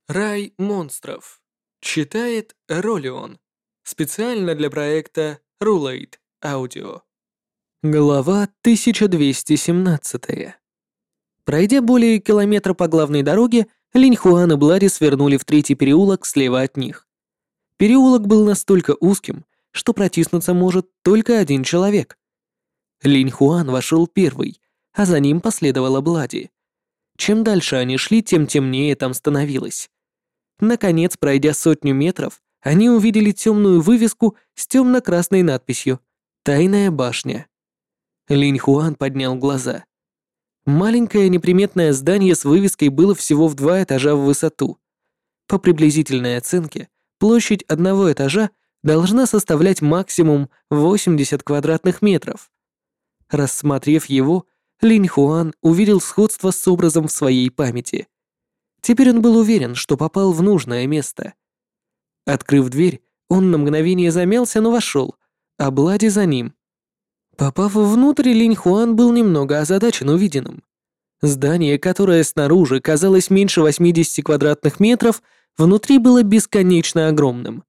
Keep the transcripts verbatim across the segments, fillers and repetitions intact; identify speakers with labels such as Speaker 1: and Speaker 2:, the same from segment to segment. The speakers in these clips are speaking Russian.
Speaker 1: Рай монстров. Читает Ролион. Специально для проекта Rulate Audio. Глава тысяча двести семнадцать. Пройдя более километра по главной дороге, Линь Хуан и Блади свернули в третий переулок слева от них. Переулок был настолько узким, что протиснуться может только один человек. Линь Хуан вошел первый, а за ним последовала Блади. Чем дальше они шли, тем темнее там становилось. Наконец, пройдя сотню метров, они увидели темную вывеску с темно-красной надписью «Тайная башня». Линь Хуан поднял глаза. Маленькое неприметное здание с вывеской было всего в два этажа в высоту. По приблизительной оценке, площадь одного этажа должна составлять максимум восемьдесят квадратных метров. Рассмотрев его, Линь Хуан увидел сходство с образом в своей памяти. Теперь он был уверен, что попал в нужное место. Открыв дверь, он на мгновение замялся, но вошел, а Блади за ним. Попав внутрь, Линь Хуан был немного озадачен увиденным. Здание, которое снаружи казалось меньше восьмидесяти квадратных метров, внутри было бесконечно огромным.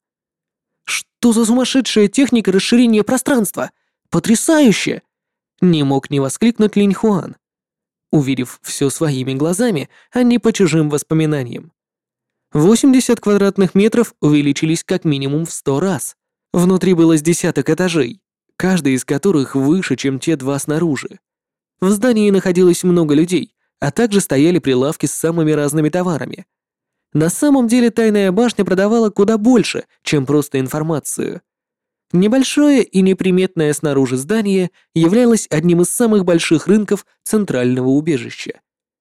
Speaker 1: «Что за сумасшедшая техника расширения пространства? Потрясающе!» Не мог не воскликнуть Линь Хуан, увидев все своими глазами, а не по чужим воспоминаниям. восемьдесят квадратных метров увеличились как минимум в сто раз. Внутри было с десяток этажей, каждый из которых выше, чем те два снаружи. В здании находилось много людей, а также стояли прилавки с самыми разными товарами. На самом деле тайная башня продавала куда больше, чем просто информацию. Небольшое и неприметное снаружи здание являлось одним из самых больших рынков центрального убежища.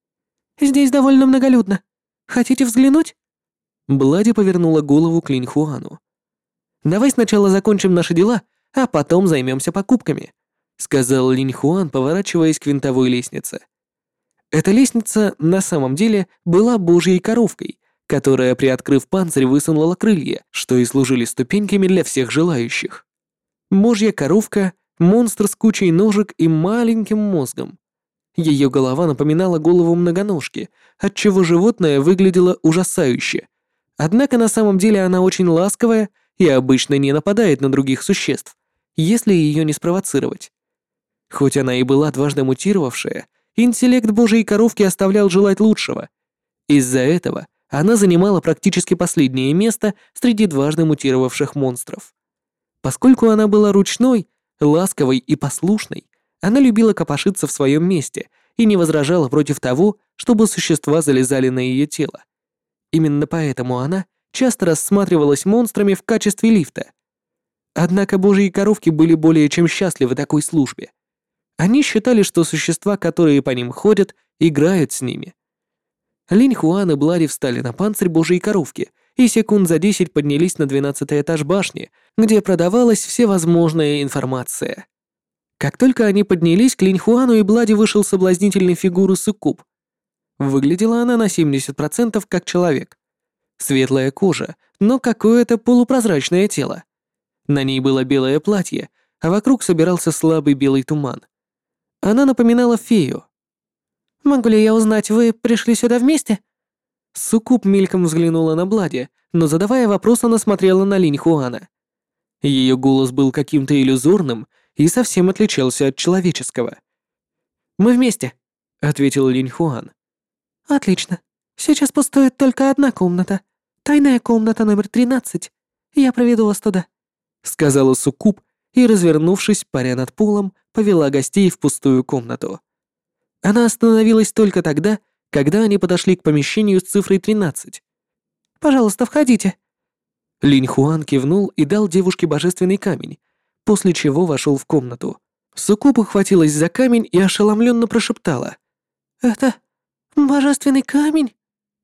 Speaker 1: «Здесь довольно многолюдно. Хотите взглянуть?» Блади повернула голову к Линь Хуану. «Давай сначала закончим наши дела, а потом займемся покупками», сказал Линь Хуан, поворачиваясь к винтовой лестнице. Эта лестница на самом деле была божьей коровкой, которая, приоткрыв панцирь, высунула крылья, что и служили ступеньками для всех желающих. Божья коровка — монстр с кучей ножек и маленьким мозгом. Ее голова напоминала голову многоножки, отчего животное выглядело ужасающе. Однако на самом деле она очень ласковая и обычно не нападает на других существ, если ее не спровоцировать. Хоть она и была дважды мутировавшая, интеллект Божьей коровки оставлял желать лучшего. Из-за этого она занимала практически последнее место среди дважды мутировавших монстров. Поскольку она была ручной, ласковой и послушной, она любила копошиться в своем месте и не возражала против того, чтобы существа залезали на ее тело. Именно поэтому она часто рассматривалась монстрами в качестве лифта. Однако божьи коровки были более чем счастливы такой службе. Они считали, что существа, которые по ним ходят, играют с ними. Линь Хуан и Блади встали на панцирь божьей коровки и секунд за десять поднялись на двенадцатый этаж башни, где продавалась всевозможная информация. Как только они поднялись, к Линь Хуану и Блади вышел соблазнительной фигуры суккуб. Выглядела она на семьдесят процентов как человек. Светлая кожа, но какое-то полупрозрачное тело. На ней было белое платье, а вокруг собирался слабый белый туман. Она напоминала фею. «Могу ли я узнать, вы пришли сюда вместе?» Суккуб мельком взглянула на Блади, но задавая вопрос, она смотрела на Линь Хуана. Ее голос был каким-то иллюзорным и совсем отличался от человеческого. «Мы вместе», — ответил Линь Хуан. «Отлично. Сейчас пустует только одна комната. Тайная комната номер тринадцать. Я проведу вас туда», — сказала суккуб и, развернувшись, паря над полом, повела гостей в пустую комнату. Она остановилась только тогда, когда они подошли к помещению с цифрой тринадцать. «Пожалуйста, входите». Линь Хуан кивнул и дал девушке божественный камень, после чего вошел в комнату. Суккуб ухватилась за камень и ошеломленно прошептала: «Это божественный камень?»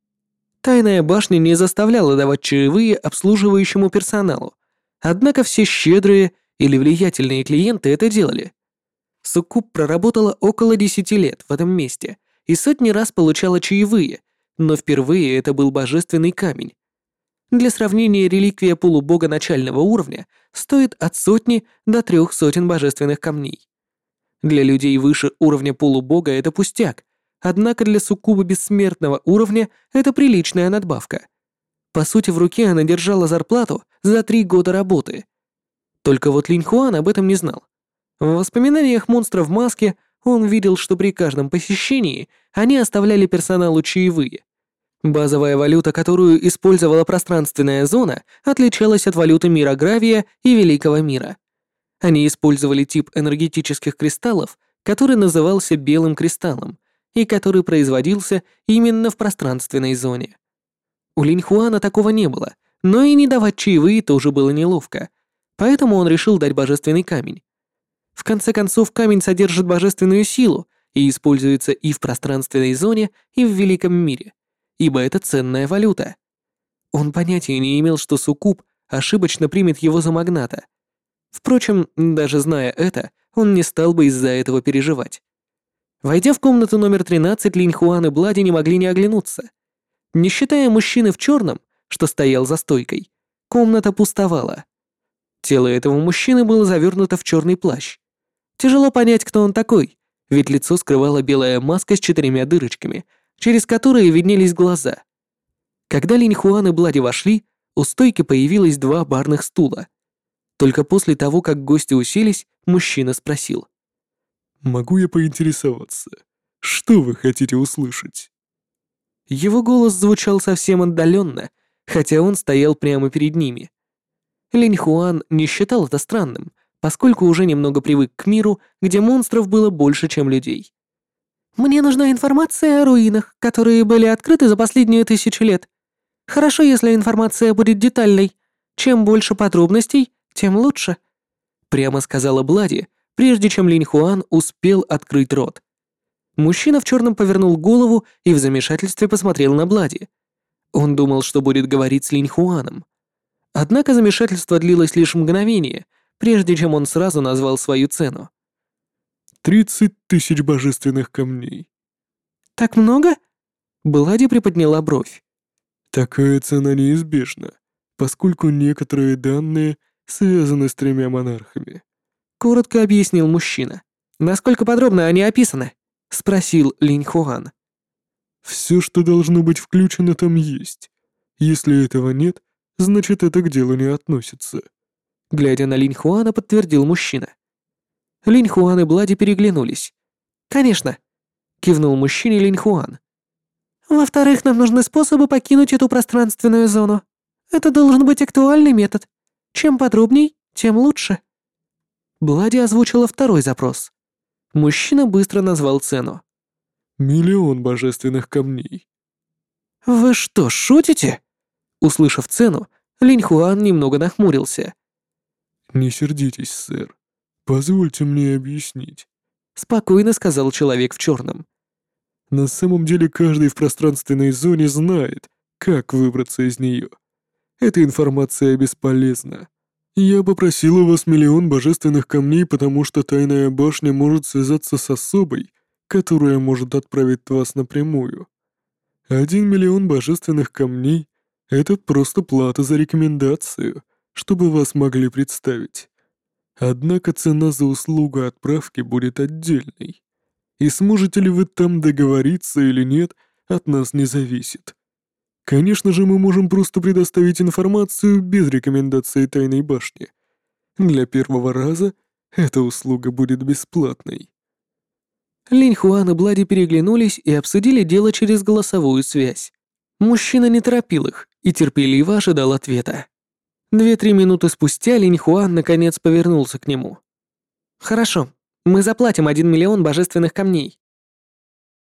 Speaker 1: Тайная башня не заставляла давать чаевые обслуживающему персоналу, однако все щедрые или влиятельные клиенты это делали. Суккуб проработала около десяти лет в этом месте и сотни раз получала чаевые, но впервые это был божественный камень. Для сравнения, реликвия полубога начального уровня стоит от сотни до трех сотен божественных камней. Для людей выше уровня полубога это пустяк, однако для суккуба бессмертного уровня это приличная надбавка, По сути, в руке она держала зарплату за три года работы. Только вот Линь Хуан об этом не знал. В воспоминаниях монстра в маске он видел, что при каждом посещении они оставляли персоналу чаевые. Базовая валюта, которую использовала пространственная зона, отличалась от валюты мира Гравия и Великого мира. Они использовали тип энергетических кристаллов, который назывался белым кристаллом, и который производился именно в пространственной зоне. У Линь Хуана такого не было, но и не давать чаевые тоже было неловко, поэтому он решил дать божественный камень. В конце концов, камень содержит божественную силу и используется и в пространственной зоне, и в Великом мире, ибо это ценная валюта. Он понятия не имел, что Суккуб ошибочно примет его за магната. Впрочем, даже зная это, он не стал бы из-за этого переживать. Войдя в комнату номер тринадцать, Линь Хуан и Блади не могли не оглянуться. Не считая мужчины в черном, что стоял за стойкой, комната пустовала. Тело этого мужчины было завернуто в черный плащ. Тяжело понять, кто он такой, ведь лицо скрывала белая маска с четырьмя дырочками, через которые виднелись глаза. Когда Линь Хуан и Блади вошли, у стойки появилось два барных стула. Только после того, как гости уселись, мужчина спросил:
Speaker 2: «Могу я поинтересоваться, что вы хотите услышать?»
Speaker 1: Его голос звучал совсем отдаленно, хотя он стоял прямо перед ними. Линь Хуан не считал это странным, поскольку уже немного привык к миру, где монстров было больше, чем людей. «Мне нужна информация о руинах, которые были открыты за последние тысячи лет. Хорошо, если информация будет детальной. Чем больше подробностей, тем лучше», — прямо сказала Блади, прежде чем Линь Хуан успел открыть рот. Мужчина в черном повернул голову и в замешательстве посмотрел на Блади. Он думал, что будет говорить с Линь Хуаном. Однако замешательство длилось лишь мгновение, прежде чем он сразу назвал свою цену.
Speaker 2: «Тридцать тысяч божественных камней».
Speaker 1: «Так много?» Блади приподняла бровь.
Speaker 2: «Такая цена неизбежна, поскольку некоторые данные связаны с тремя монархами»,
Speaker 1: — коротко объяснил мужчина. «Насколько подробно они описаны?» — спросил Линь Хуан.
Speaker 2: «Все, что должно быть включено, там есть. Если этого нет, значит, это к делу не относится».
Speaker 1: Глядя на Линь Хуана, подтвердил мужчина. Линь Хуан и Блади переглянулись. «Конечно», — кивнул мужчине Линь Хуан. «Во-вторых, нам нужны способы покинуть эту пространственную зону. Это должен быть актуальный метод. Чем подробней, тем лучше». Блади озвучила второй запрос. Мужчина быстро назвал цену.
Speaker 2: «Миллион божественных камней».
Speaker 1: «Вы что, шутите?» Услышав цену, Линь Хуан немного нахмурился.
Speaker 2: «Не сердитесь, сэр. Позвольте мне объяснить»,
Speaker 1: — спокойно сказал человек в черном.
Speaker 2: «На самом деле каждый в пространственной зоне знает, как выбраться из нее. Эта информация бесполезна. Я попросил у вас миллион божественных камней, потому что тайная башня может связаться с особой, которая может отправить вас напрямую. Один миллион божественных камней — это просто плата за рекомендацию, чтобы вас могли представить. Однако цена за услугу отправки будет отдельной. И сможете ли вы там договориться или нет, от нас не зависит. Конечно же, мы можем просто предоставить информацию без рекомендации тайной башни. Для первого раза эта услуга будет бесплатной».
Speaker 1: Линь Хуан и Блади переглянулись и обсудили дело через голосовую связь. Мужчина не торопил их и терпеливо ожидал ответа. Две-три минуты спустя Линь Хуан наконец повернулся к нему. «Хорошо, мы заплатим один миллион божественных камней.